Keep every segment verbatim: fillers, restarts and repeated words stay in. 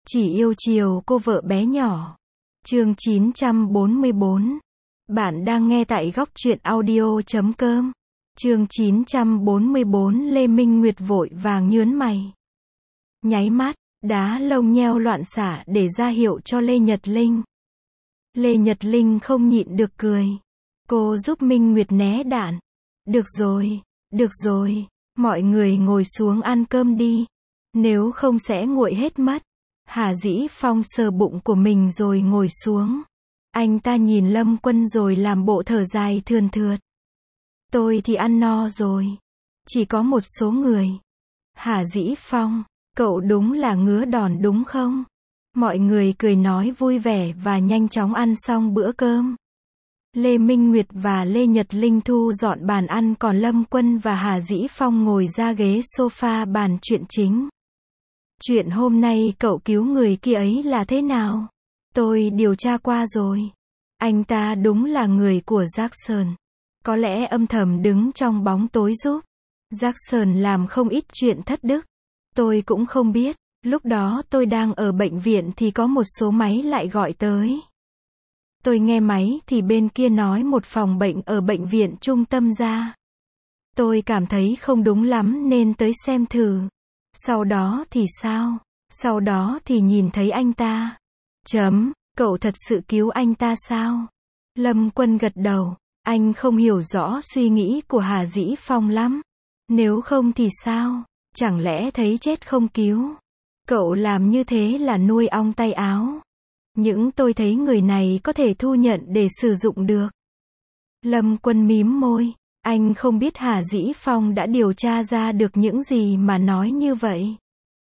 Chỉ yêu chiều cô vợ bé nhỏ. Chương chín trăm bốn mươi bốn. Bạn đang nghe tại góc truyện audio chấm com. Chương chín trăm bốn mươi bốn. Lê Minh Nguyệt vội vàng nhớn mày. Nháy mắt, đá lông nheo loạn xả để ra hiệu cho Lê Nhật Linh. Lê Nhật Linh không nhịn được cười. Cô giúp Minh Nguyệt né đạn. Được rồi, được rồi, mọi người ngồi xuống ăn cơm đi. Nếu không sẽ nguội hết mất. Hà Dĩ Phong sờ bụng của mình rồi ngồi xuống. Anh ta nhìn Lâm Quân rồi làm bộ thở dài thườn thượt. Tôi thì ăn no rồi. Chỉ có một số người. Hà Dĩ Phong, cậu đúng là ngứa đòn đúng không? Mọi người cười nói vui vẻ và nhanh chóng ăn xong bữa cơm. Lê Minh Nguyệt và Lê Nhật Linh thu dọn bàn ăn, còn Lâm Quân và Hà Dĩ Phong ngồi ra ghế sofa bàn chuyện chính. Chuyện hôm nay cậu cứu người kia ấy là thế nào? Tôi điều tra qua rồi. Anh ta đúng là người của Jackson. Có lẽ âm thầm đứng trong bóng tối giúp Jackson làm không ít chuyện thất đức. Tôi cũng không biết. Lúc đó tôi đang ở bệnh viện thì có một số máy lại gọi tới. Tôi nghe máy thì bên kia nói một phòng bệnh ở bệnh viện trung tâm ra. Tôi cảm thấy không đúng lắm nên tới xem thử. Sau đó thì sao? Sau đó thì nhìn thấy anh ta. Chấm, cậu thật sự cứu anh ta sao? Lâm Quân gật đầu. Anh không hiểu rõ suy nghĩ của Hà Dĩ Phong lắm. Nếu không thì sao? Chẳng lẽ thấy chết không cứu? Cậu làm như thế là nuôi ong tay áo. Những tôi thấy người này có thể thu nhận để sử dụng được. Lâm Quân mím môi. Anh không biết Hà Dĩ Phong đã điều tra ra được những gì mà nói như vậy.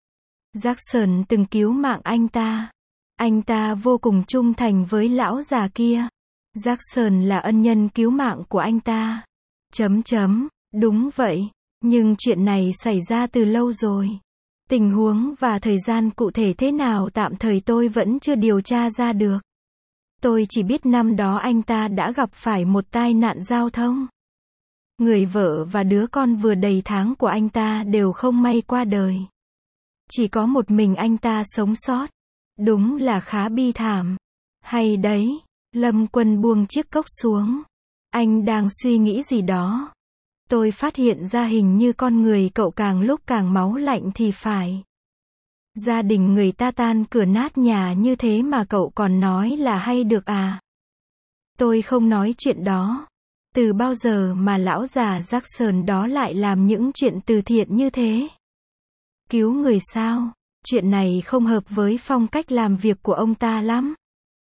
Jackson từng cứu mạng anh ta. Anh ta vô cùng trung thành với lão già kia. Jackson là ân nhân cứu mạng của anh ta. Chấm chấm, đúng vậy. Nhưng chuyện này xảy ra từ lâu rồi. Tình huống và thời gian cụ thể thế nào tạm thời tôi vẫn chưa điều tra ra được. Tôi chỉ biết năm đó anh ta đã gặp phải một tai nạn giao thông. Người vợ và đứa con vừa đầy tháng của anh ta đều không may qua đời. Chỉ có một mình anh ta sống sót. Đúng là khá bi thảm. Hay đấy, Lâm Quân buông chiếc cốc xuống. Anh đang suy nghĩ gì đó. Tôi phát hiện ra hình như con người cậu càng lúc càng máu lạnh thì phải. Gia đình người ta tan cửa nát nhà như thế mà cậu còn nói là hay được à? Tôi không nói chuyện đó. Từ bao giờ mà lão già Jackson đó lại làm những chuyện từ thiện như thế? Cứu người sao? Chuyện này không hợp với phong cách làm việc của ông ta lắm.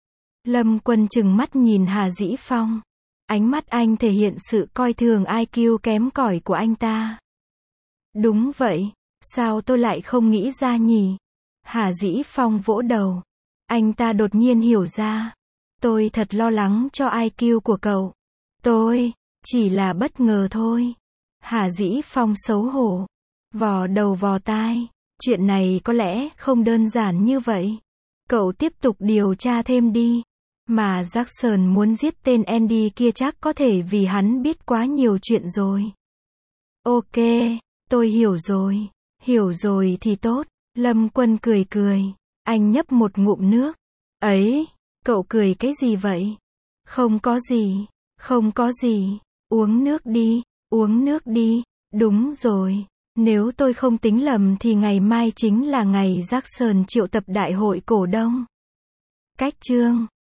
Lâm Quân trừng mắt nhìn Hà Dĩ Phong. Ánh mắt anh thể hiện sự coi thường i kiu kém cỏi của anh ta. Đúng vậy, sao tôi lại không nghĩ ra nhỉ? Hà Dĩ Phong vỗ đầu. Anh ta đột nhiên hiểu ra. Tôi thật lo lắng cho i kiu của cậu. Tôi chỉ là bất ngờ thôi. Hà Dĩ Phong xấu hổ. Vò đầu vò tai. Chuyện này có lẽ không đơn giản như vậy. Cậu tiếp tục điều tra thêm đi. Mà Jackson muốn giết tên Andy kia chắc có thể vì hắn biết quá nhiều chuyện rồi. Ok, tôi hiểu rồi. Hiểu rồi thì tốt. Lâm Quân cười cười. Anh nhấp một ngụm nước. Ấy, cậu cười cái gì vậy? Không có gì. Không có gì. Uống nước đi. Uống nước đi. Đúng rồi. Nếu tôi không tính lầm thì ngày mai chính là ngày Jackson triệu tập đại hội cổ đông. Cách chương